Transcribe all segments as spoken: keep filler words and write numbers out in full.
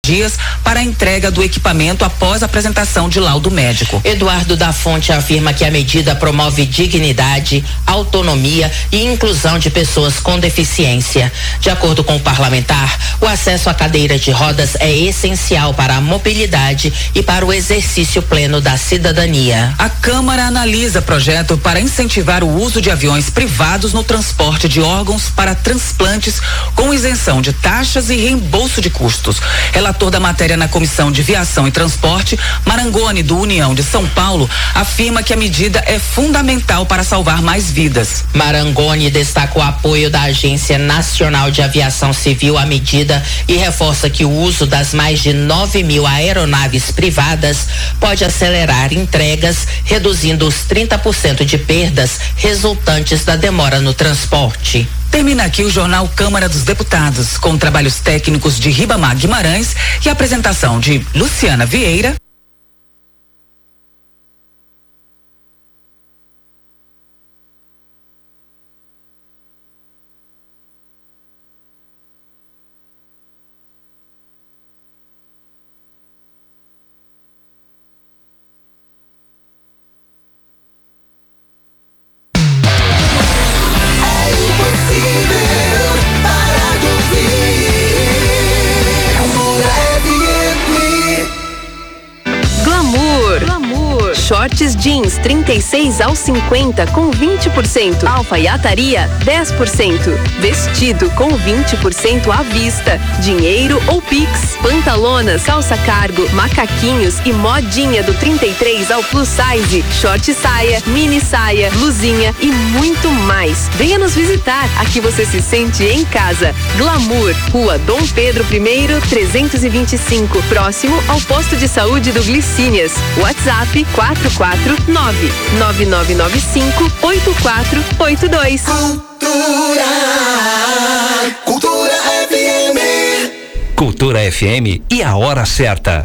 dias para a entrega do equipamento após a apresentação de laudo médico. Eduardo da Fonte afirma que a medida promove dignidade, autonomia e inclusão de pessoas com deficiência. De acordo com o parlamentar, o acesso à cadeira de rodas é essencial para a mobilidade e para o exercício pleno da cidadania. A Câmara analisa projeto para incentivar o uso de aviões privados no transporte de órgãos para transplantes com isenção de taxas e reembolso de custos. Relator da matéria na Comissão de Viação e Transporte, Marangoni, do União de São Paulo, afirma que a medida é fundamental para salvar mais vidas. Marangoni destaca o apoio da Agência Nacional de Aviação Civil à medida e reforça que o uso das mais de nove mil aeronaves privadas pode acelerar entregas, reduzindo os trinta por cento de perdas resultantes da demora no transporte. Termina aqui o jornal Câmara dos Deputados, com trabalhos técnicos de Ribamar Guimarães e a apresentação de Luciana Vieira. Shorts jeans trinta e seis ao cinquenta com vinte por cento. Alfaiataria dez por cento. Vestido com vinte por cento à vista. Dinheiro ou Pix. Pantalonas, calça cargo, macaquinhos e modinha do trinta e três ao plus size. Short saia, mini saia, blusinha e muito mais. Venha nos visitar. Aqui você se sente em casa. Glamour, Rua Dom Pedro I, trezentos e vinte e cinco, próximo ao posto de saúde do Glicínias. WhatsApp quatro quatro nove nove nove nove cinco oito quatro oito dois. Cultura, Cultura F M. Cultura F M e a hora certa.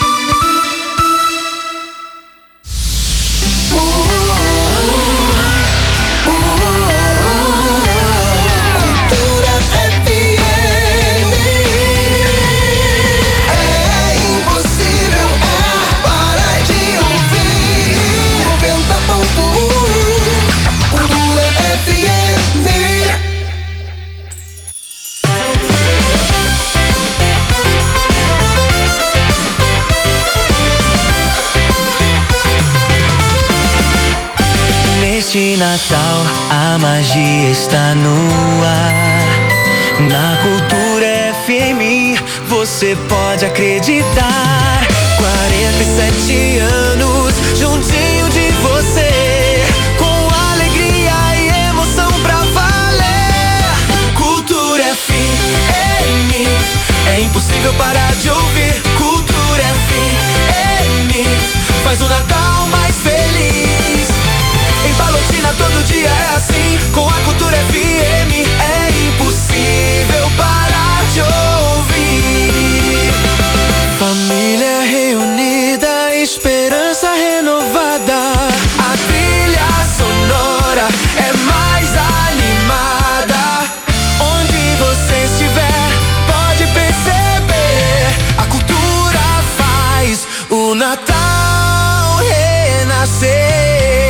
Neste Natal a magia está no ar. Na Cultura F M você pode acreditar. quarenta e sete anos juntinho de você, com alegria e emoção pra valer. Cultura F M, é impossível parar de ouvir. Cultura F M faz o Natal mais feliz. Em Palotina todo dia é assim, com a Cultura F M é impossível parar de ouvir. Família reunida, esperança renovada. A trilha sonora é mais animada. Onde você estiver, pode perceber. A cultura faz o Natal renascer.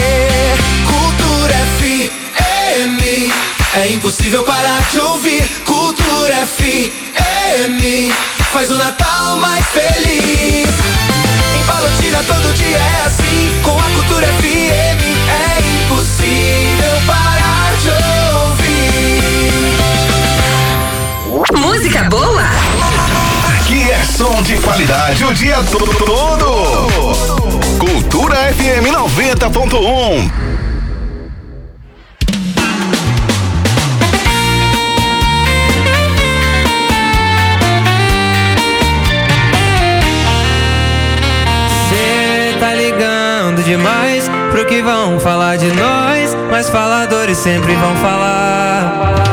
É impossível parar de ouvir. Cultura F M faz o Natal mais feliz. Em Palotina todo dia é assim, com a Cultura F M é impossível parar de ouvir. Música boa? Aqui é som de qualidade o dia todo. Cultura F M noventa ponto um. Demais pro que vão falar de nós, mas faladores sempre vão falar.